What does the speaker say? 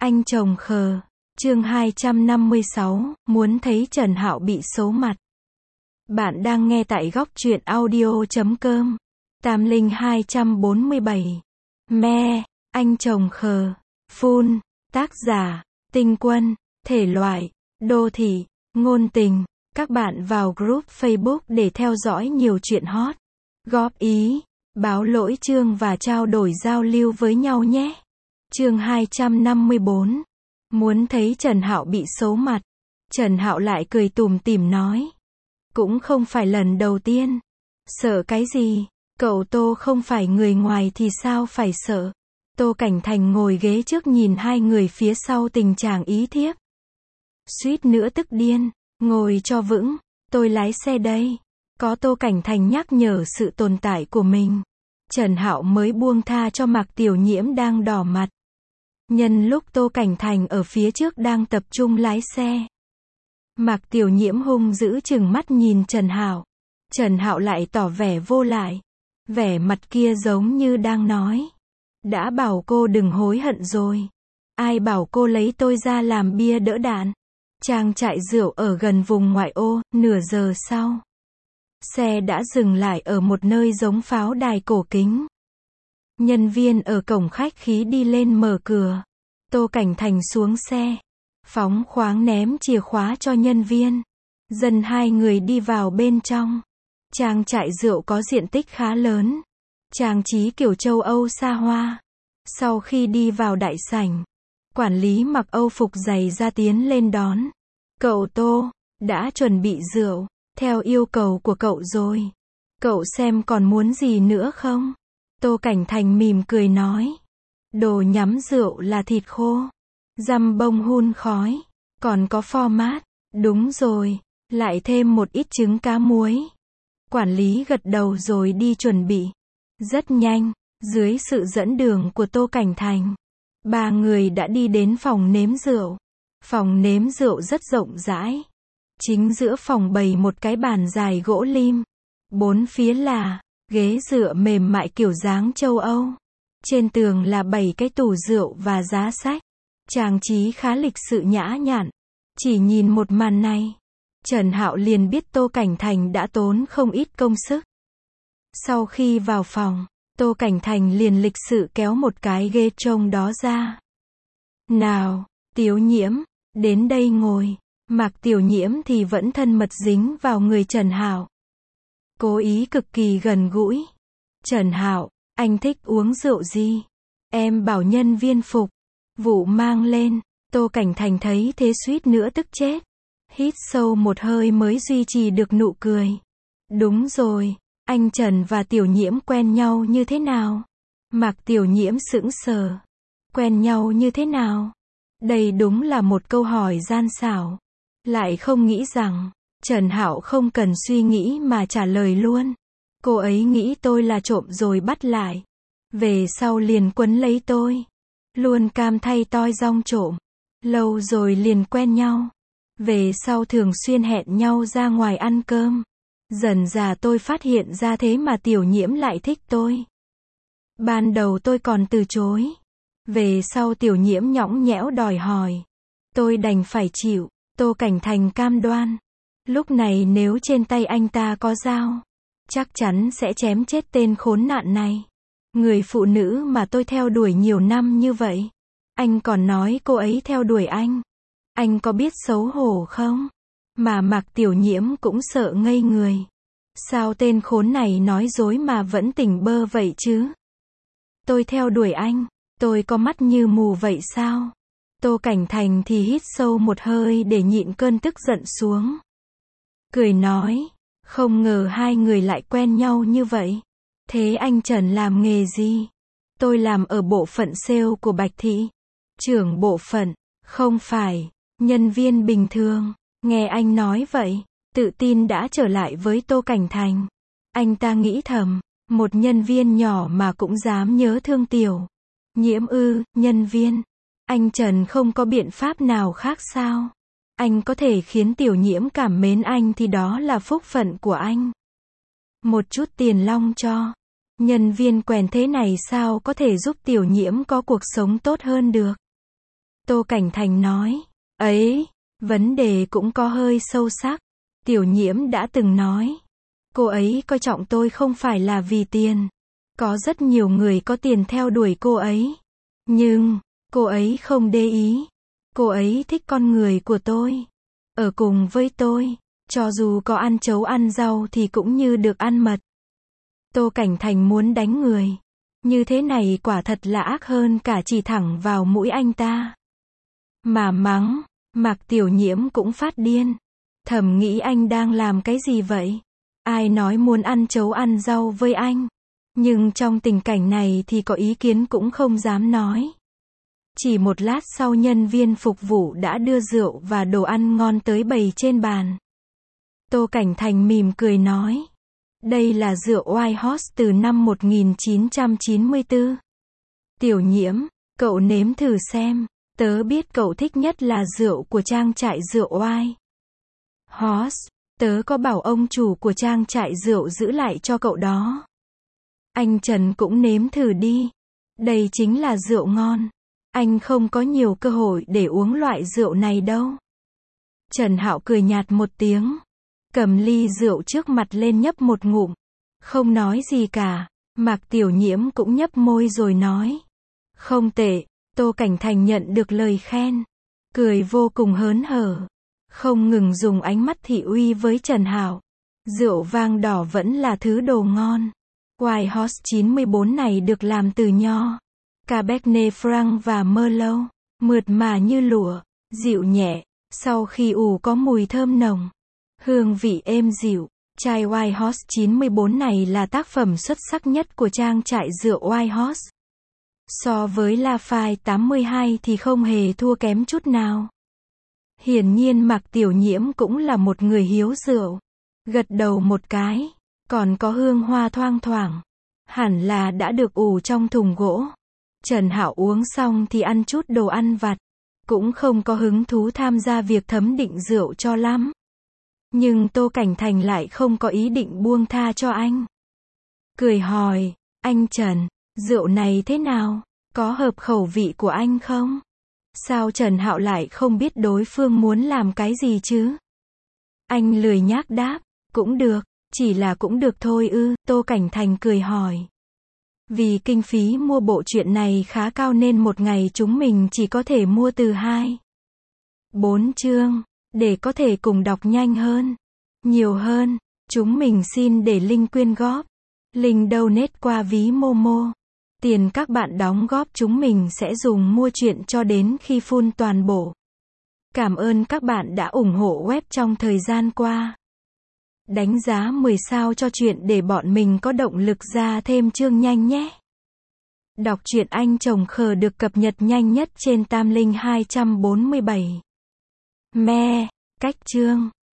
Anh chồng khờ. Chương 256, muốn thấy Trần Hạo bị xấu mặt. Bạn đang nghe tại góc truyện audio.com. Tam Linh 247. Me, anh chồng khờ. Full. Tác giả, Tinh Quân. Thể loại, đô thị, ngôn tình. Các bạn vào group Facebook để theo dõi nhiều chuyện hot. Góp ý, báo lỗi chương và trao đổi giao lưu với nhau nhé. Chương 254. Muốn thấy Trần Hạo bị xấu mặt. Trần Hạo lại cười tủm tỉm nói. Cũng không phải lần đầu tiên. Sợ cái gì? Cậu Tô không phải người ngoài thì sao phải sợ? Tô Cảnh Thành ngồi ghế trước nhìn hai người phía sau tình trạng ý thiếp. Suýt nữa tức điên. Ngồi cho vững, tôi lái xe đây. Có Tô Cảnh Thành nhắc nhở sự tồn tại của mình. Trần Hạo mới buông tha cho Mạc Tiểu Nhiễm đang đỏ mặt. Nhân lúc Tô Cảnh Thành ở phía trước đang tập trung lái xe. Mạc Tiểu Nhiễm hung dữ chừng mắt nhìn Trần Hạo. Trần Hạo lại tỏ vẻ vô lại. Vẻ mặt kia giống như đang nói. Đã bảo cô đừng hối hận rồi. Ai bảo cô lấy tôi ra làm bia đỡ đạn. Trang trại rượu ở gần vùng ngoại ô, nửa giờ sau. Xe đã dừng lại ở một nơi giống pháo đài cổ kính. Nhân viên ở cổng khách khí đi lên mở cửa. Tô Cảnh Thành xuống xe. Phóng khoáng ném chìa khóa cho nhân viên. Dần hai người đi vào bên trong. Trang trại rượu có diện tích khá lớn. Trang trí kiểu châu Âu xa hoa. Sau khi đi vào đại sảnh, quản lý mặc Âu phục dày ra tiến lên đón. Cậu Tô, đã chuẩn bị rượu, theo yêu cầu của cậu rồi. Cậu xem còn muốn gì nữa không? Tô Cảnh Thành mỉm cười nói. Đồ nhắm rượu là thịt khô, dăm bông hun khói, còn có format. Đúng rồi, lại thêm một ít trứng cá muối. Quản lý gật đầu rồi đi chuẩn bị. Rất nhanh, dưới sự dẫn đường của Tô Cảnh Thành, ba người đã đi đến phòng nếm rượu. Phòng nếm rượu rất rộng rãi. Chính giữa phòng bày một cái bàn dài gỗ lim. Bốn phía là ghế dựa mềm mại kiểu dáng châu Âu. Trên tường là 7 cái tủ rượu và giá sách. Trang trí khá lịch sự nhã nhặn. Chỉ nhìn một màn này, Trần Hạo liền biết Tô Cảnh Thành đã tốn không ít công sức. Sau khi vào phòng, Tô Cảnh Thành liền lịch sự kéo một cái ghế trông đó ra. Nào, Tiểu Nhiễm, đến đây ngồi. Mạc Tiểu Nhiễm thì vẫn thân mật dính vào người Trần Hạo. Cố ý cực kỳ gần gũi. Trần Hạo, anh thích uống rượu gì? Em bảo nhân viên phục vụ mang lên. Tô Cảnh Thành thấy thế suýt nữa tức chết. Hít sâu một hơi mới duy trì được nụ cười. Đúng rồi, anh Trần và Tiểu Nhiễm quen nhau như thế nào? Mạc Tiểu Nhiễm sững sờ. Quen nhau như thế nào? Đây đúng là một câu hỏi gian xảo. Lại không nghĩ rằng, Trần Hạo không cần suy nghĩ mà trả lời luôn. Cô ấy nghĩ tôi là trộm rồi bắt lại. Về sau liền quấn lấy tôi. Luôn cam thay toi rong trộm. Lâu rồi liền quen nhau. Về sau thường xuyên hẹn nhau ra ngoài ăn cơm. Dần dà tôi phát hiện ra thế mà Tiểu Nhiễm lại thích tôi. Ban đầu tôi còn từ chối. Về sau Tiểu Nhiễm nhõng nhẽo đòi hỏi. Tôi đành phải chịu. Tô Cảnh Thành cam đoan. Lúc này nếu trên tay anh ta có dao, chắc chắn sẽ chém chết tên khốn nạn này. Người phụ nữ mà tôi theo đuổi nhiều năm như vậy. Anh còn nói cô ấy theo đuổi anh. Anh có biết xấu hổ không? Mà Mạc Tiểu Nhiễm cũng sợ ngây người. Sao tên khốn này nói dối mà vẫn tỉnh bơ vậy chứ? Tôi theo đuổi anh. Tôi có mắt như mù vậy sao? Tô Cảnh Thành thì hít sâu một hơi để nhịn cơn tức giận xuống. Cười nói, không ngờ hai người lại quen nhau như vậy. Thế anh Trần làm nghề gì? Tôi làm ở bộ phận sale của Bạch Thị. Trưởng bộ phận, không phải, nhân viên bình thường. Nghe anh nói vậy, tự tin đã trở lại với Tô Cảnh Thành. Anh ta nghĩ thầm, một nhân viên nhỏ mà cũng dám nhớ thương Tiểu Nhiễm ư? Nhân viên. Anh Trần không có biện pháp nào khác sao? Anh có thể khiến Tiểu Nhiễm cảm mến anh thì đó là phúc phận của anh. Một chút tiền long cho. Nhân viên quèn thế này sao có thể giúp Tiểu Nhiễm có cuộc sống tốt hơn được? Tô Cảnh Thành nói. Ấy, vấn đề cũng có hơi sâu sắc. Tiểu Nhiễm đã từng nói. Cô ấy coi trọng tôi không phải là vì tiền. Có rất nhiều người có tiền theo đuổi cô ấy. Nhưng, cô ấy không để ý. Cô ấy thích con người của tôi. Ở cùng với tôi, cho dù có ăn chấu ăn rau thì cũng như được ăn mật. Tô Cảnh Thành muốn đánh người. Như thế này quả thật là ác hơn cả chỉ thẳng vào mũi anh ta. Mà mắng, Mạc Tiểu Nhiễm cũng phát điên. Thầm nghĩ anh đang làm cái gì vậy? Ai nói muốn ăn chấu ăn rau với anh? Nhưng trong tình cảnh này thì có ý kiến cũng không dám nói. Chỉ một lát sau nhân viên phục vụ đã đưa rượu và đồ ăn ngon tới bày trên bàn. Tô Cảnh Thành mỉm cười nói. Đây là rượu White Horse từ năm 1994. Tiểu Nhiễm, cậu nếm thử xem. Tớ biết cậu thích nhất là rượu của trang trại rượu White Horse. Tớ có bảo ông chủ của trang trại rượu giữ lại cho cậu đó. Anh Trần cũng nếm thử đi. Đây chính là rượu ngon. Anh không có nhiều cơ hội để uống loại rượu này đâu. Trần Hạo cười nhạt một tiếng. Cầm ly rượu trước mặt lên nhấp một ngụm. Không nói gì cả. Mạc Tiểu Nhiễm cũng nhấp môi rồi nói. Không tệ. Tô Cảnh Thành nhận được lời khen. Cười vô cùng hớn hở. Không ngừng dùng ánh mắt thị uy với Trần Hạo. Rượu vang đỏ vẫn là thứ đồ ngon. White Horse 94 này được làm từ nho, Cabernet Franc và Merlot. Mượt mà như lụa, dịu nhẹ. Sau khi ủ có mùi thơm nồng. Hương vị êm dịu. Chai White Horse 94 này là tác phẩm xuất sắc nhất của trang trại rượu White Horse. So với Lafite 82 thì không hề thua kém chút nào. Hiển nhiên Mạc Tiểu Nhiễm cũng là một người hiếu rượu. Gật đầu một cái. Còn có hương hoa thoang thoảng. Hẳn là đã được ủ trong thùng gỗ. Trần Hạo uống xong thì ăn chút đồ ăn vặt. Cũng không có hứng thú tham gia việc thấm định rượu cho lắm. Nhưng Tô Cảnh Thành lại không có ý định buông tha cho anh. Cười hỏi, anh Trần, rượu này thế nào? Có hợp khẩu vị của anh không? Sao Trần Hạo lại không biết đối phương muốn làm cái gì chứ? Anh lười nhác đáp, cũng được, chỉ là cũng được thôi ư. Tô Cảnh Thành cười hỏi. Vì kinh phí mua bộ truyện này khá cao nên một ngày chúng mình chỉ có thể mua từ 2-4 chương. Để có thể cùng đọc nhanh hơn, nhiều hơn, chúng mình xin để link quyên góp. Link donate qua ví Momo. Tiền các bạn đóng góp chúng mình sẽ dùng mua truyện cho đến khi full toàn bộ. Cảm ơn các bạn đã ủng hộ web trong thời gian qua. Đánh giá 10 sao cho truyện để bọn mình có động lực ra thêm chương nhanh nhé. Đọc truyện Anh Chồng Khờ được cập nhật nhanh nhất trên Tam Linh 247. Me, cách chương